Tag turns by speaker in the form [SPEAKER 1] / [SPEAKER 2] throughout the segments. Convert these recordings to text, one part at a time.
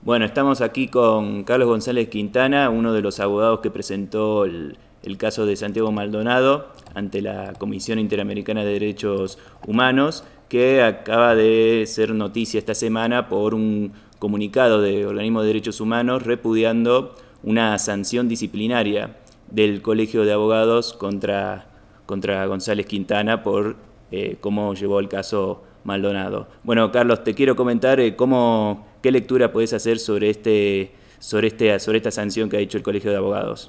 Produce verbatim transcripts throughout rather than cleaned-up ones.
[SPEAKER 1] Bueno, estamos aquí con Carlos González Quintana, uno de los abogados que presentó el, el caso de Santiago Maldonado ante la Comisión Interamericana de Derechos Humanos, que acaba de ser noticia esta semana por un comunicado de organismo de derechos humanos repudiando una sanción disciplinaria del Colegio de Abogados contra, contra González Quintana por eh, cómo llevó el caso Maldonado. Bueno, Carlos, te quiero comentar eh, cómo, qué lectura podés hacer sobre, este, sobre, este, sobre esta sanción que ha hecho el Colegio de Abogados.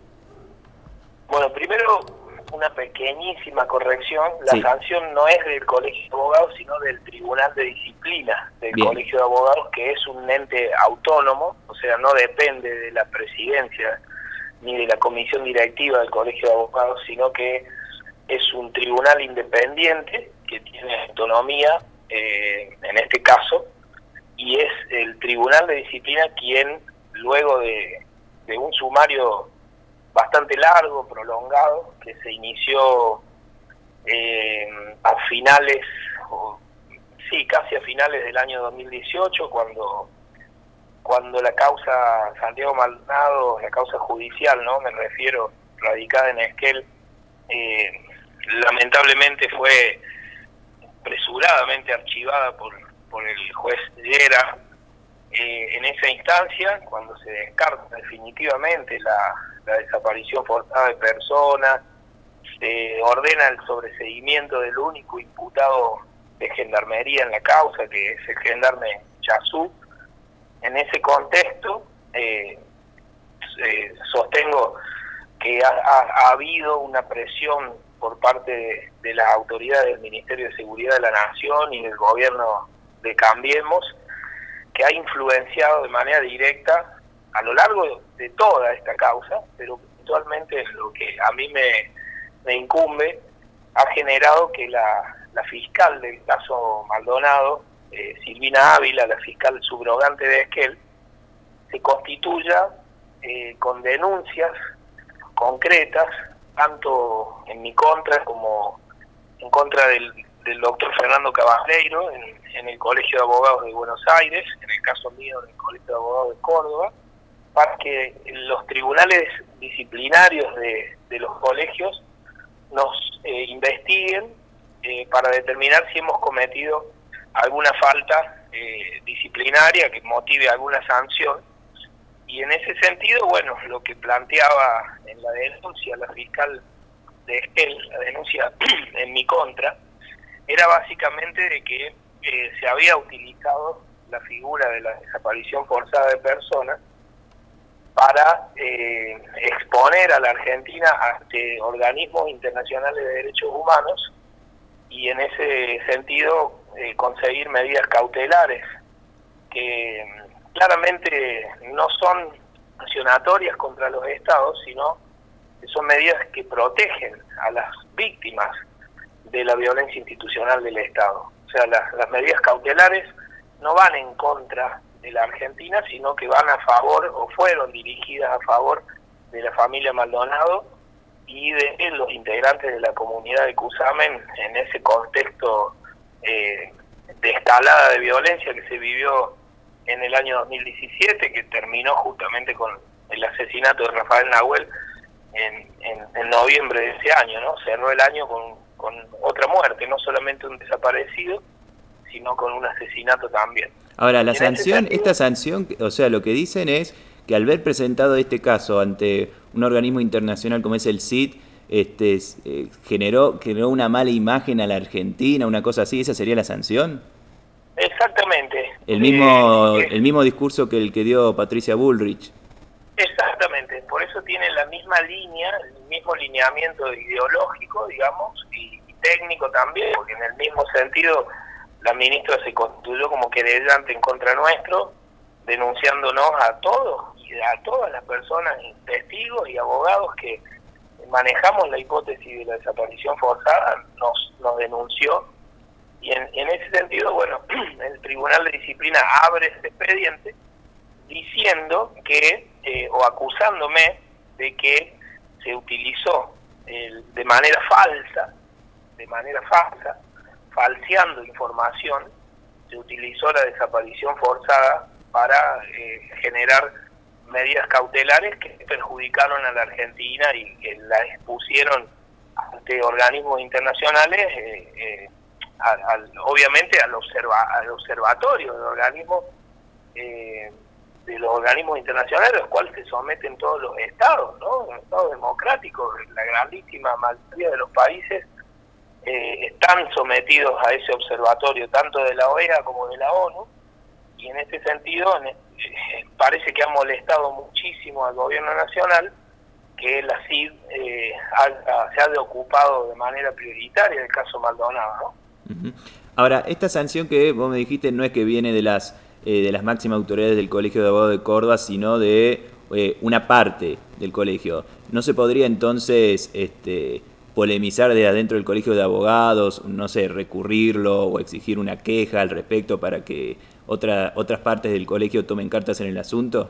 [SPEAKER 2] Bueno, primero una pequeñísima corrección. La
[SPEAKER 1] Sí.
[SPEAKER 2] sanción no es del Colegio de Abogados, sino del Tribunal de Disciplina del
[SPEAKER 1] Bien.
[SPEAKER 2] Colegio de Abogados, que es un ente autónomo, o sea, no depende de la presidencia ni de la comisión directiva del Colegio de Abogados, sino que es un tribunal independiente que tiene autonomía, eh, en este caso, y es el Tribunal de Disciplina quien, luego de, de un sumario bastante largo, prolongado, que se inició eh, a finales, o, sí, casi a finales del año dos mil dieciocho, cuando cuando la causa Santiago Maldonado, la causa judicial, no, me refiero, radicada en Esquel, eh, lamentablemente fue apresuradamente archivada por, por el juez Llera. Eh, en esa instancia, cuando se descarta definitivamente la, la desaparición forzada de personas, se ordena el sobreseguimiento del único imputado de gendarmería en la causa, que es el gendarme Chazú. En ese contexto, eh, eh, sostengo que ha, ha, ha habido una presión por parte de, de las autoridades del Ministerio de Seguridad de la Nación y del gobierno de Cambiemos, que ha influenciado de manera directa a lo largo de toda esta causa, pero puntualmente lo que a mí me, me incumbe, ha generado que la, la fiscal del caso Maldonado, eh, Silvina Ávila, la fiscal subrogante de Esquel, se constituya eh, con denuncias concretas, tanto en mi contra como en contra del, del doctor Fernando Caballero en, en el Colegio de Abogados de Buenos Aires, en el caso mío en el Colegio de Abogados de Córdoba, para que los tribunales disciplinarios de, de los colegios nos eh, investiguen eh, para determinar si hemos cometido alguna falta eh, disciplinaria que motive alguna sanción. Y en ese sentido, bueno, lo que planteaba en la denuncia la fiscal de Esquel, la denuncia en mi contra, era básicamente de que eh, se había utilizado la figura de la desaparición forzada de personas para eh, exponer a la Argentina ante organismos internacionales de derechos humanos y en ese sentido eh, conseguir medidas cautelares que claramente no son sancionatorias contra los estados, sino que son medidas que protegen a las víctimas de la violencia institucional del Estado. O sea, las, las medidas cautelares no van en contra de la Argentina, sino que van a favor, o fueron dirigidas a favor de la familia Maldonado y de los integrantes de la comunidad de Cusamen en ese contexto eh, de escalada de violencia que se vivió en el año dos mil diecisiete, que terminó justamente con el asesinato de Rafael Nahuel en, en, en noviembre de ese año, ¿no? Cerró el año con, con otra muerte, no solamente un desaparecido, sino con un asesinato también.
[SPEAKER 1] Ahora, la
[SPEAKER 2] en
[SPEAKER 1] sanción,
[SPEAKER 2] sentido,
[SPEAKER 1] esta sanción, o sea, lo que dicen es que al haber presentado este caso ante un organismo internacional como es el C I D, este, eh, generó, generó una mala imagen a la Argentina, una cosa así, ¿esa sería la sanción?
[SPEAKER 2] Exactamente.
[SPEAKER 1] El
[SPEAKER 2] Eh,
[SPEAKER 1] mismo,
[SPEAKER 2] es,
[SPEAKER 1] el mismo discurso que el que dio Patricia Bullrich.
[SPEAKER 2] exactamente, por eso tiene la misma línea, el mismo lineamiento ideológico, digamos, y, y técnico también, porque en el mismo sentido la ministra se constituyó como querellante en contra nuestro, denunciándonos a todos y a todas las personas, testigos y abogados que manejamos la hipótesis de la desaparición forzada, nos, nos denunció. Y en, en ese sentido, bueno, el Tribunal de Disciplina abre ese expediente diciendo que, eh, o acusándome de que se utilizó eh, de manera falsa, de manera falsa, falseando información, se utilizó la desaparición forzada para eh, generar medidas cautelares que perjudicaron a la Argentina y que la expusieron ante organismos internacionales, eh, eh, a, a, obviamente al, observa, al observatorio de organismos eh, de los organismos internacionales, a los cuales se someten todos los estados, ¿no? Los estados democráticos, la grandísima mayoría de los países eh, están sometidos a ese observatorio, tanto de la O E A como de la ONU, y en este sentido en, eh, parece que ha molestado muchísimo al gobierno nacional que la C I D eh, ha, se haya ocupado de manera prioritaria del caso Maldonado, ¿no?
[SPEAKER 1] Uh-huh. Ahora, esta sanción que vos me dijiste no es que viene de las eh, de las máximas autoridades del Colegio de Abogados de Córdoba, sino de eh, una parte del colegio. ¿No se podría entonces este, polemizar desde adentro del Colegio de Abogados, no sé, recurrirlo o exigir una queja al respecto para que otra, otras partes del colegio tomen cartas en el asunto?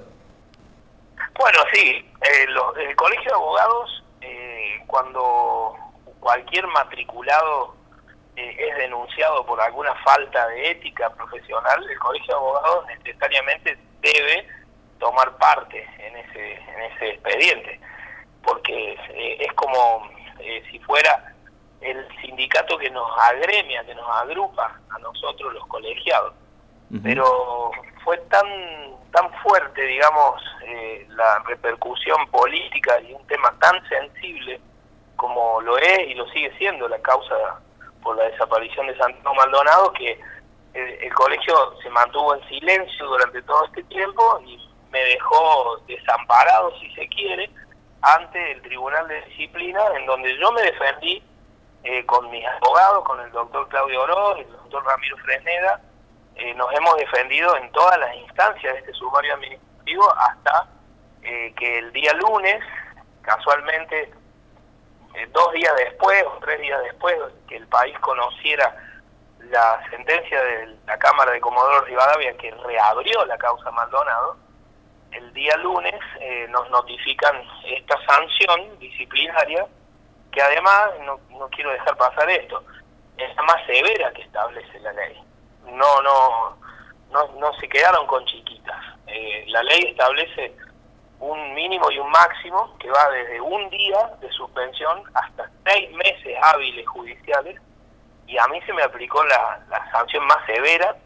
[SPEAKER 2] Bueno, sí, eh, lo, el Colegio de Abogados, eh, cuando cualquier matriculado eh, es denunciado por alguna falta de ética profesional, el Colegio de Abogados necesariamente debe tomar parte en ese, en ese expediente, porque eh, es como eh, si fuera el sindicato que nos agremia, que nos agrupa a nosotros los colegiados. Uh-huh. Pero fue tan tan fuerte, digamos, eh, la repercusión política y un tema tan sensible como lo es y lo sigue siendo la causa por la desaparición de Santiago Maldonado, que el, el colegio se mantuvo en silencio durante todo este tiempo y me dejó desamparado, si se quiere, ante el Tribunal de Disciplina, en donde yo me defendí eh, con mis abogados, con el doctor Claudio Oroz y el doctor Ramiro Fresneda. Eh, nos hemos defendido en todas las instancias de este sumario administrativo hasta eh, que el día lunes, casualmente, eh, dos días después o tres días después que el país conociera la sentencia de la Cámara de Comodoro Rivadavia que reabrió la causa Maldonado, el día lunes eh, nos notifican esta sanción disciplinaria, que además, no, no quiero dejar pasar esto, es la más severa que establece la ley. No, no, no, no se quedaron con chiquitas. Eh, la ley establece un mínimo y un máximo que va desde un día de suspensión hasta seis meses hábiles judiciales, y a mí se me aplicó la, la sanción más severa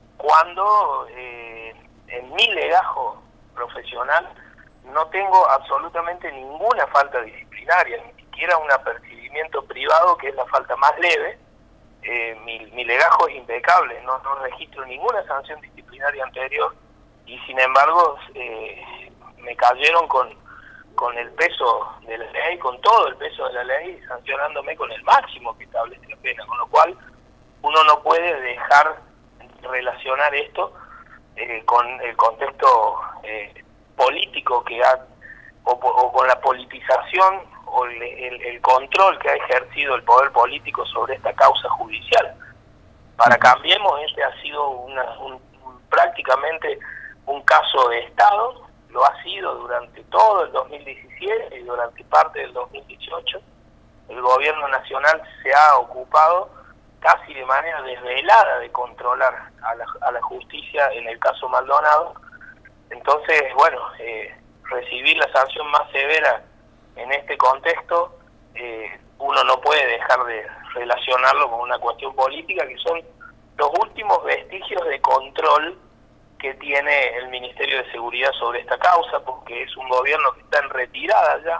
[SPEAKER 2] cuando eh, en mi legajo profesional no tengo absolutamente ninguna falta disciplinaria, ni siquiera un apercibimiento privado, que es la falta más leve. Eh, mi, mi legajo es impecable, no, no registro ninguna sanción disciplinaria anterior, y sin embargo eh, me cayeron con, con el peso de la ley, con todo el peso de la ley, sancionándome con el máximo que establece la pena, con lo cual uno no puede dejar de relacionar esto eh, con el contexto eh, político que ha, o, o con la politización o el, el, el control que ha ejercido el poder político sobre esta causa judicial. Para Cambiemos, este ha sido una, un, un, prácticamente un caso de Estado, lo ha sido durante todo el dos mil diecisiete y durante parte del dos mil dieciocho. El gobierno nacional se ha ocupado casi de manera desvelada de controlar a la, a la justicia en el caso Maldonado. Entonces, bueno, eh, recibir la sanción más severa en este contexto, eh, uno no puede dejar de relacionarlo con una cuestión política, que son los últimos vestigios de control que tiene el Ministerio de Seguridad sobre esta causa, porque es un gobierno que está en retirada ya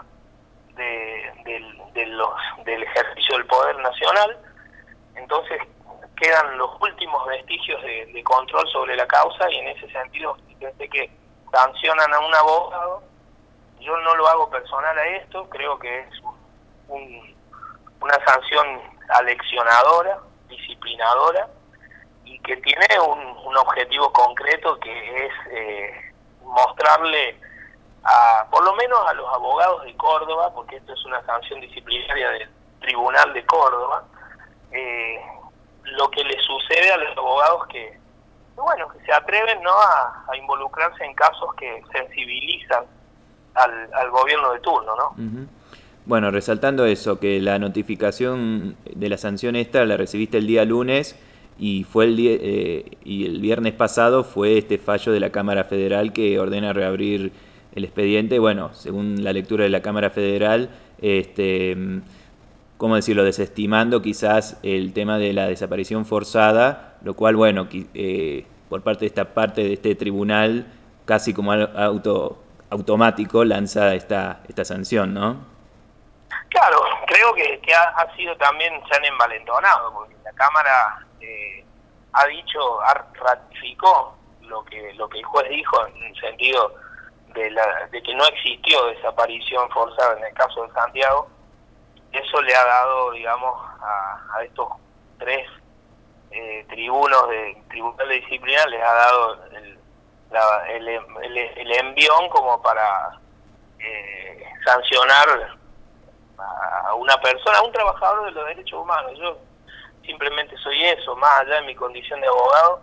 [SPEAKER 2] de, de, de los, del ejercicio del poder nacional. Entonces quedan los últimos vestigios de, de control sobre la causa, y en ese sentido, fíjense que sancionan a un abogado. Yo no lo hago personal a esto, creo que es un, un, una sanción aleccionadora, disciplinadora, y que tiene un, un objetivo concreto, que es eh, mostrarle, a, por lo menos a los abogados de Córdoba, porque esto es una sanción disciplinaria del Tribunal de Córdoba, eh, lo que le sucede a los abogados que, bueno, que se atreven, ¿no?, a, a involucrarse en casos que sensibilizan Al, al gobierno de turno, ¿no?
[SPEAKER 1] Uh-huh. Bueno, resaltando eso, que la notificación de la sanción esta la recibiste el día lunes, y fue el die- eh, y el viernes pasado fue este fallo de la Cámara Federal que ordena reabrir el expediente. Bueno, según la lectura de la Cámara Federal, este, ¿cómo decirlo?, desestimando quizás el tema de la desaparición forzada, lo cual, bueno, eh, por parte de esta parte de este tribunal, casi como auto, automático, lanza esta, esta sanción, ¿no?
[SPEAKER 2] Claro, creo que, que ha, ha sido también, se han envalentonado, porque la Cámara eh, ha dicho, ha ratificó lo que lo que el juez dijo en el sentido de, la, de que no existió desaparición forzada en el caso de Santiago. Eso le ha dado, digamos, a, a estos tres eh, tribunos de Tribunal de Disciplina, les ha dado el, la, el, el, el envión como para eh, sancionar a una persona, a un trabajador de los derechos humanos. Yo simplemente soy eso, más allá de mi condición de abogado.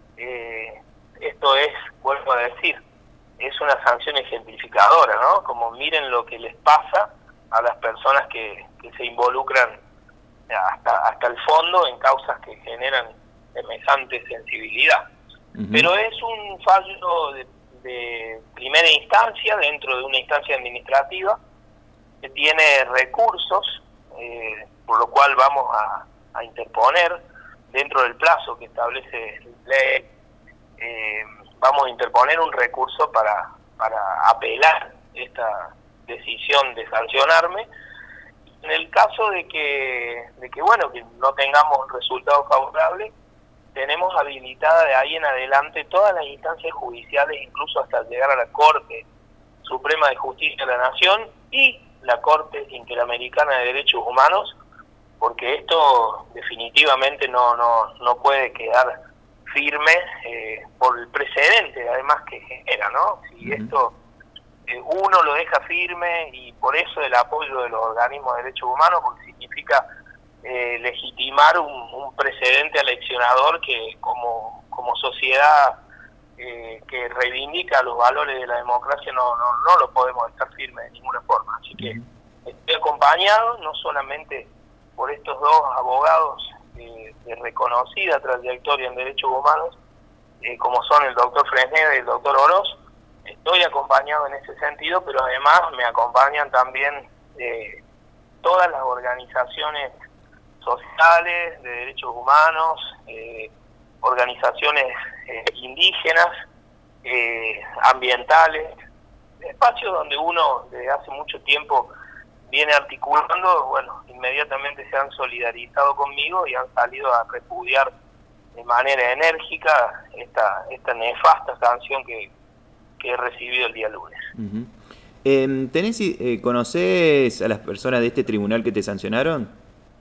[SPEAKER 2] Eh, esto es, vuelvo a decir, es una sanción ejemplificadora, ¿no? Como miren lo que les pasa a las personas que, que se involucran hasta hasta el fondo en causas que generan semejante sensibilidad. Uh-huh. Pero es un fallo de, de primera instancia dentro de una instancia administrativa que tiene recursos, eh, por lo cual vamos a, a interponer dentro del plazo que establece la ley, eh, vamos a interponer un recurso para, para apelar esta decisión de sancionarme. En el caso de que, de que bueno, que no tengamos un resultado favorable, tenemos habilitada de ahí en adelante todas las instancias judiciales, incluso hasta llegar a la Corte Suprema de Justicia de la Nación y la Corte Interamericana de Derechos Humanos, porque esto definitivamente no no no puede quedar firme eh, por el precedente, además que genera, ¿no? Si esto eh, uno lo deja firme, y por eso el apoyo de los organismos de derechos humanos, porque significa eh, legitimar un, un precedente aleccionador que como como sociedad Eh, que reivindica los valores de la democracia, no no no lo podemos estar firme de ninguna forma. Así que estoy acompañado no solamente por estos dos abogados eh, de reconocida trayectoria en derechos humanos, eh, como son el doctor Fresneda y el doctor Oroz. Estoy acompañado en ese sentido, pero además me acompañan también eh, todas las organizaciones sociales de derechos humanos, eh, organizaciones eh, indígenas, eh, ambientales, espacios donde uno desde hace mucho tiempo viene articulando. Bueno, inmediatamente se han solidarizado conmigo y han salido a repudiar de manera enérgica esta esta nefasta sanción que, que he recibido el día lunes.
[SPEAKER 1] Uh-huh. eh, ¿tenés, eh, ¿Conocés a las personas de este tribunal que te sancionaron?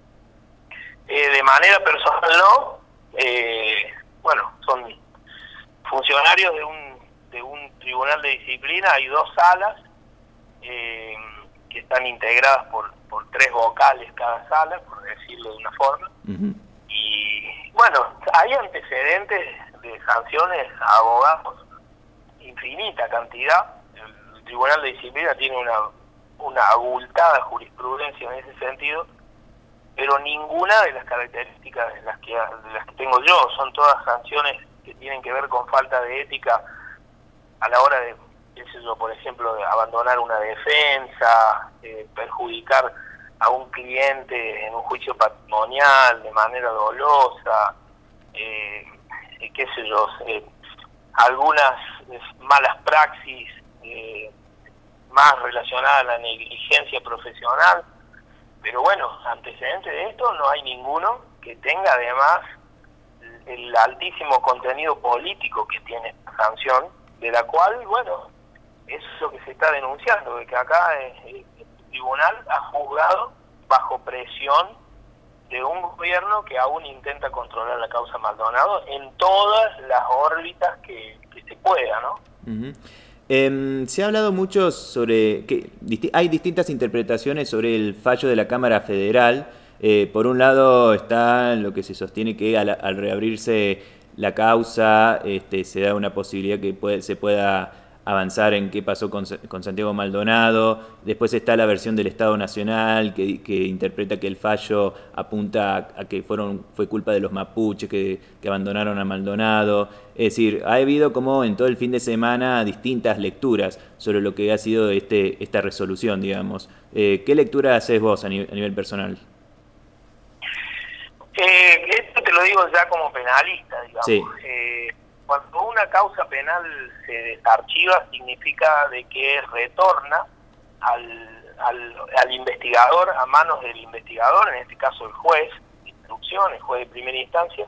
[SPEAKER 2] Eh, de manera personal no. Eh, bueno, son funcionarios de un de un tribunal de disciplina. Hay dos salas eh, que están integradas por por tres vocales cada sala, por decirlo de una forma. Uh-huh. Y bueno, hay antecedentes de sanciones a abogados, infinita cantidad. El tribunal de disciplina tiene una una abultada jurisprudencia en ese sentido, pero ninguna de las características de las que de las que tengo yo. Son todas sanciones que tienen que ver con falta de ética a la hora de, qué sé yo, por ejemplo, de abandonar una defensa, eh, perjudicar a un cliente en un juicio patrimonial de manera dolosa, eh, eh, qué sé yo, eh, algunas eh, malas praxis eh, más relacionadas a la negligencia profesional. Pero bueno, antecedente de esto no hay ninguno que tenga además el altísimo contenido político que tiene esta sanción, de la cual, bueno, es lo que se está denunciando, de que acá el tribunal ha juzgado bajo presión de un gobierno que aún intenta controlar la causa Maldonado en todas las órbitas que, que se pueda, ¿no?
[SPEAKER 1] Uh-huh. Eh, se ha hablado mucho sobre que disti- hay distintas interpretaciones sobre el fallo de la Cámara Federal. Eh, por un lado está lo que se sostiene que al, al reabrirse la causa este, se da una posibilidad que puede, se pueda avanzar en qué pasó con, con Santiago Maldonado. Después está la versión del Estado Nacional que, que interpreta que el fallo apunta a, a que fueron fue culpa de los mapuches que, que abandonaron a Maldonado. Es decir, ha habido como en todo el fin de semana distintas lecturas sobre lo que ha sido este, esta resolución, digamos. Eh, ¿Qué lectura haces vos a nivel, a nivel personal?
[SPEAKER 2] Eh, esto te lo digo ya como penalista, digamos.
[SPEAKER 1] Sí.
[SPEAKER 2] Eh, cuando una causa penal se desarchiva, significa de que retorna al, al, al investigador, a manos del investigador, en este caso el juez de instrucción, el juez de primera instancia,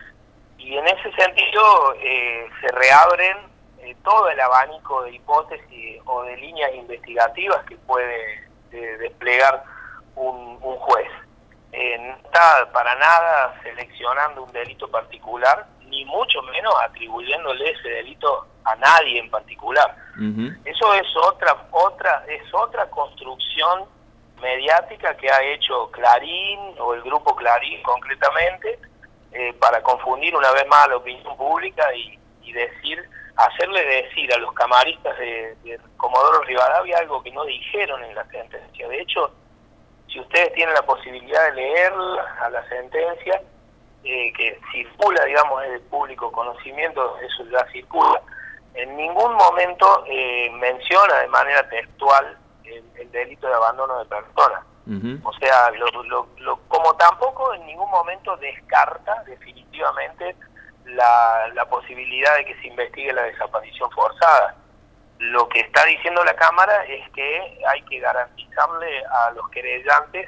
[SPEAKER 2] y en ese sentido eh, se reabren eh, todo el abanico de hipótesis o de líneas investigativas que puede eh, desplegar un, un juez. Eh, no está para nada seleccionando un delito particular, ni mucho menos atribuyéndole ese delito a nadie en particular. Uh-huh. Eso es otra otra es otra construcción mediática que ha hecho Clarín, o el grupo Clarín concretamente, eh, para confundir una vez más a la opinión pública y, y decir, hacerle decir a los camaristas de, de Comodoro Rivadavia algo que no dijeron en la sentencia. De hecho, si ustedes tienen la posibilidad de leer a la sentencia, eh, que circula, digamos, en el público conocimiento, eso ya circula, en ningún momento eh, menciona de manera textual el, el delito de abandono de personas. Uh-huh. O sea, lo, lo, lo, como tampoco en ningún momento descarta definitivamente la, la posibilidad de que se investigue la desaparición forzada. Lo que está diciendo la Cámara es que hay que garantizarle a los querellantes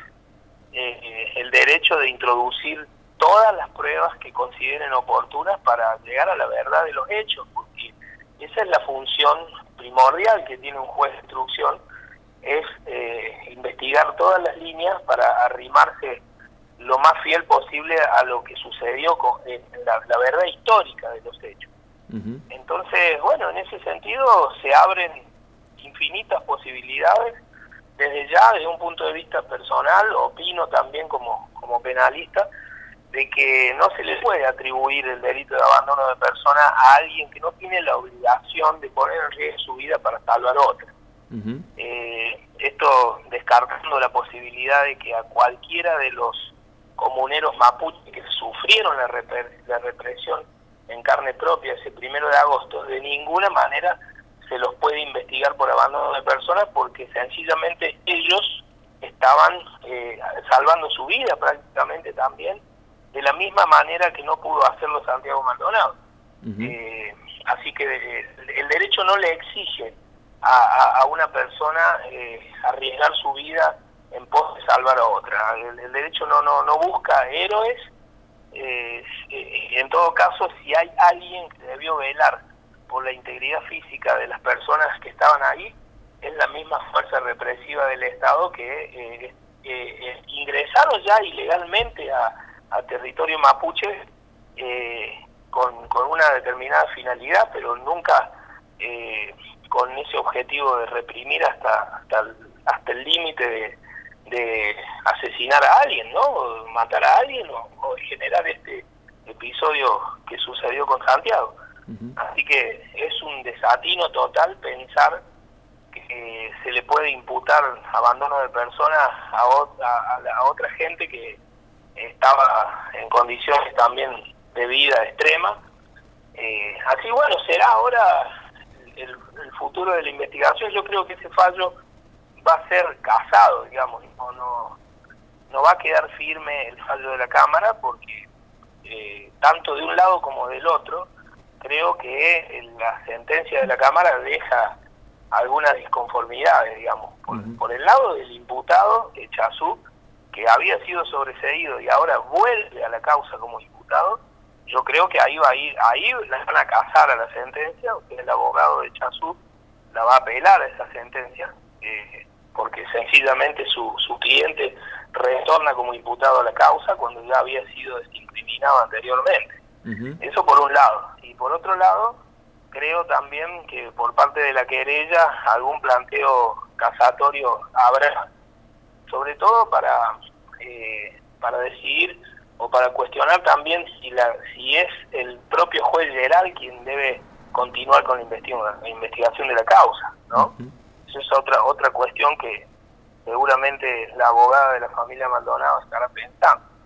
[SPEAKER 2] eh, el derecho de introducir todas las pruebas que consideren oportunas para llegar a la verdad de los hechos, porque esa es la función primordial que tiene un juez de instrucción, es eh, investigar todas las líneas para arrimarse lo más fiel posible a lo que sucedió con eh, la, la verdad histórica de los hechos. Uh-huh. Entonces, bueno, en ese sentido se abren infinitas posibilidades. Desde ya, desde un punto de vista personal, opino también como, como penalista, de que no se le puede atribuir el delito de abandono de persona a alguien que no tiene la obligación de poner en riesgo su vida para salvar a otra. Uh-huh. Eh, esto descartando la posibilidad de que a cualquiera de los comuneros mapuches que sufrieron la, repre- la represión en carne propia ese primero de agosto, de ninguna manera se los puede investigar por abandono de personas, porque sencillamente ellos estaban eh, salvando su vida prácticamente también, de la misma manera que no pudo hacerlo Santiago Maldonado. Uh-huh. Eh, así que eh, el derecho no le exige a, a, a una persona eh, arriesgar su vida en pos de salvar a otra. El, el derecho no, no, no busca héroes. Eh, eh, en todo caso, si hay alguien que debió velar por la integridad física de las personas que estaban ahí, es la misma fuerza represiva del Estado que eh, eh, eh, ingresaron ya ilegalmente a, a territorio mapuche eh, con, con una determinada finalidad, pero nunca eh, con ese objetivo de reprimir hasta hasta el, hasta el límite de de asesinar a alguien, ¿no? O matar a alguien, o, o generar este episodio que sucedió con Santiago. Uh-huh. Así que es un desatino total pensar que se le puede imputar abandono de personas a, a, a otra gente que estaba en condiciones también de vida extrema. Eh, así, bueno, será ahora el, el futuro de la investigación. Yo creo que ese fallo va a ser casado, digamos, no, no, no va a quedar firme el fallo de la Cámara, porque eh, tanto de un lado como del otro, creo que la sentencia de la Cámara deja algunas disconformidades, digamos, por, uh-huh. por el lado del imputado, Echazú, que había sido sobreseído y ahora vuelve a la causa como imputado. Yo creo que ahí va a ir, ahí la van a casar a la sentencia, el abogado de Echazú la va a apelar a esa sentencia, eh, porque sencillamente su, su cliente retorna como imputado a la causa cuando ya había sido desincriminado anteriormente. Uh-huh. Eso por un lado. Y por otro lado, creo también que por parte de la querella algún planteo casatorio habrá, sobre todo para eh, para decidir o para cuestionar también si la si es el propio juez Geral quien debe continuar con la investigación, la investigación de la causa, ¿no? Uh-huh. Esa es otra otra cuestión que seguramente la abogada de la familia Maldonado estará pensando.